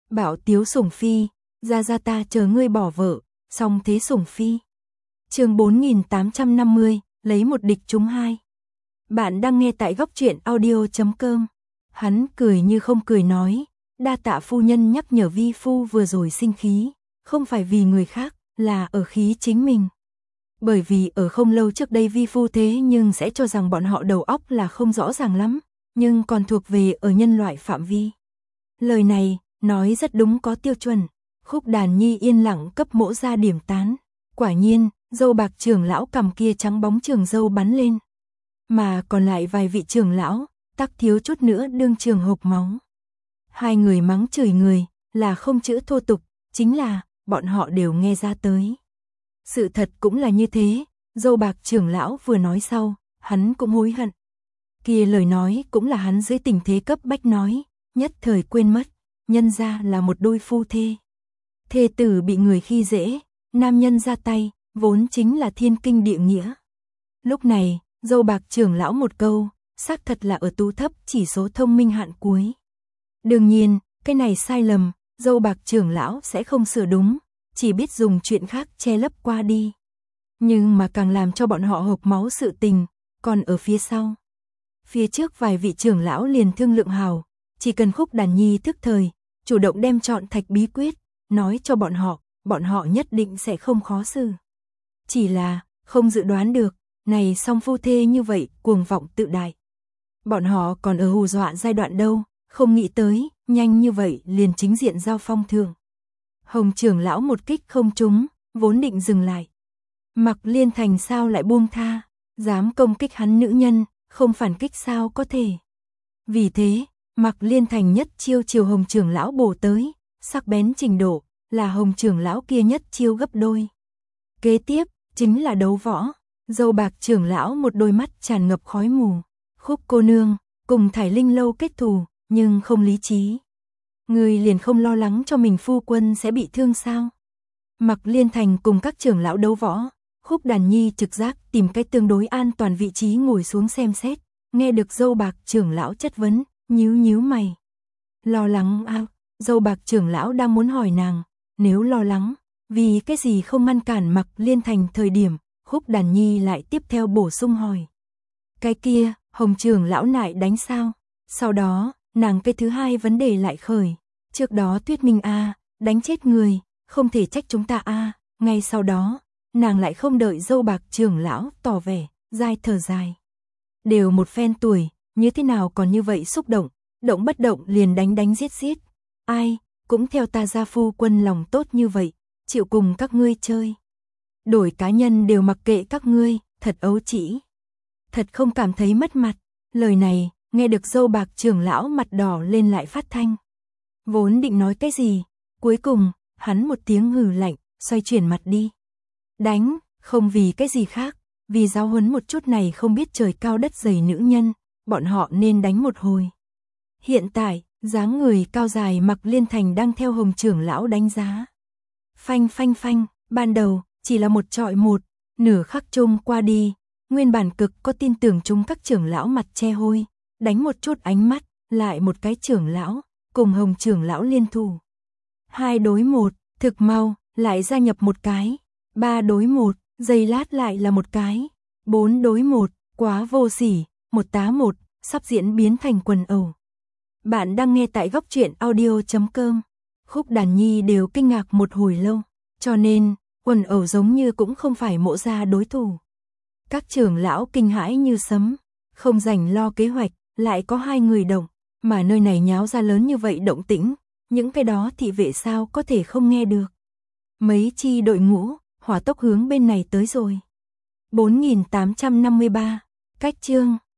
Bảo Tiếu Sủng Phi, ra ta chờ ngươi bỏ vợ, song thế Sủng Phi. Chương 4850, lấy một địch trúng hai. Bạn đang nghe tại góc truyện audio.com. Hắn cười như không cười nói, đa tạ phu nhân nhắc nhở vi phu vừa rồi sinh khí, không phải vì người khác, là ở khí chính mình. Bởi vì ở không lâu trước đây vi phu thế nhưng sẽ cho rằng bọn họ đầu óc là không rõ ràng lắm, nhưng còn thuộc về ở nhân loại phạm vi. Lời này, nói rất đúng có tiêu chuẩn. Khúc Đàn Nhi yên lặng cấp mỗ ra điểm tán. Quả nhiên, dâu bạc trưởng lão cầm kia trắng bóng trường dâu bắn lên. Mà còn lại vài vị trưởng lão, tắc thiếu chút nữa đương trường hộc máu. Hai người mắng chửi người, là không chữ thô tục, chính là, bọn họ đều nghe ra tới. Sự thật cũng là như thế, dâu bạc trưởng lão vừa nói sau, hắn cũng hối hận. Kia lời nói cũng là hắn dưới tình thế cấp bách nói, nhất thời quên mất, nhân ra là một đôi phu thê. Thê tử bị người khi dễ, nam nhân ra tay, vốn chính là thiên kinh địa nghĩa. Lúc này, dâu bạc trưởng lão một câu, xác thật là ở tú thấp chỉ số thông minh hạn cuối. Đương nhiên, cái này sai lầm, dâu bạc trưởng lão sẽ không sửa đúng, chỉ biết dùng chuyện khác che lấp qua đi. Nhưng mà càng làm cho bọn họ hộc máu sự tình, còn ở phía sau. Phía trước vài vị trưởng lão liền thương lượng hào, chỉ cần Khúc Đàn Nhi thức thời, chủ động đem chọn thạch bí quyết, nói cho bọn họ nhất định sẽ không khó xử. Chỉ là, không dự đoán được, này song phu thê như vậy, cuồng vọng tự đại. Bọn họ còn ở hù dọa giai đoạn đâu, không nghĩ tới, nhanh như vậy liền chính diện giao phong thường. Hồng trưởng lão một kích không trúng, vốn định dừng lại. Mặc Liên Thành sao lại buông tha, dám công kích hắn nữ nhân, không phản kích sao có thể. Vì thế, Mặc Liên Thành nhất chiêu chiều Hồng trưởng lão bổ tới, sắc bén trình độ, là Hồng trưởng lão kia nhất chiêu gấp đôi. Kế tiếp, chính là đấu võ, dâu bạc trưởng lão một đôi mắt tràn ngập khói mù. Khúc cô nương, cùng Thải Linh lâu kết thù, nhưng không lý trí. Người liền không lo lắng cho mình phu quân sẽ bị thương sao? Mặc Liên Thành cùng các trưởng lão đấu võ, Khúc Đàn Nhi trực giác tìm cái tương đối an toàn vị trí ngồi xuống xem xét, nghe được dâu bạc trưởng lão chất vấn, nhíu mày. Lo lắng à, dâu bạc trưởng lão đang muốn hỏi nàng, nếu lo lắng, vì cái gì không ngăn cản Mặc Liên Thành thời điểm, Khúc Đàn Nhi lại tiếp theo bổ sung hỏi. Cái kia, Hồng trưởng lão nại đánh sao? Sau đó, nàng cái thứ hai vấn đề lại khởi. Trước đó thuyết minh a, đánh chết người, không thể trách chúng ta a. Ngay sau đó, nàng lại không đợi dâu bạc trưởng lão tỏ vẻ, dai thở dài. Đều một phen tuổi, như thế nào còn như vậy xúc động, động bất động liền đánh giết. Ai, cũng theo ta gia phu quân lòng tốt như vậy, chịu cùng các ngươi chơi. Đổi cá nhân đều mặc kệ các ngươi, thật ấu trĩ. Thật không cảm thấy mất mặt. Lời này, nghe được dâu bạc trưởng lão mặt đỏ lên lại phát thanh. Vốn định nói cái gì, cuối cùng, hắn một tiếng hừ lạnh, xoay chuyển mặt đi. Đánh, không vì cái gì khác, vì giáo huấn một chút này không biết trời cao đất dày nữ nhân, bọn họ nên đánh một hồi. Hiện tại, dáng người cao dài Mặc Liên Thành đang theo Hồng trưởng lão đánh giá. Phanh, ban đầu, chỉ là một trọi một, nửa khắc chung qua đi, nguyên bản cực có tin tưởng chúng các trưởng lão mặt che hôi, đánh một chút ánh mắt, lại một cái trưởng lão, cùng Hồng trưởng lão liên thủ. 2 đối 1, thực mau, lại gia nhập một cái. 3 đối 1, giây lát lại là một cái. 4 đối 1, quá vô sỉ, 1 tá 1, sắp diễn biến thành quần ẩu. Bạn đang nghe tại góc truyện audio.com. Khúc Đàn Nhi đều kinh ngạc một hồi lâu, cho nên, quần ẩu giống như cũng không phải mộ ra đối thủ. Các trưởng lão kinh hãi như sấm, không rảnh lo kế hoạch, lại có 2 người động, mà nơi này nháo ra lớn như vậy động tĩnh, những cái đó thị vệ sao có thể không nghe được. Mấy chi đội ngũ, hỏa tốc hướng bên này tới rồi. 4853, cách chương.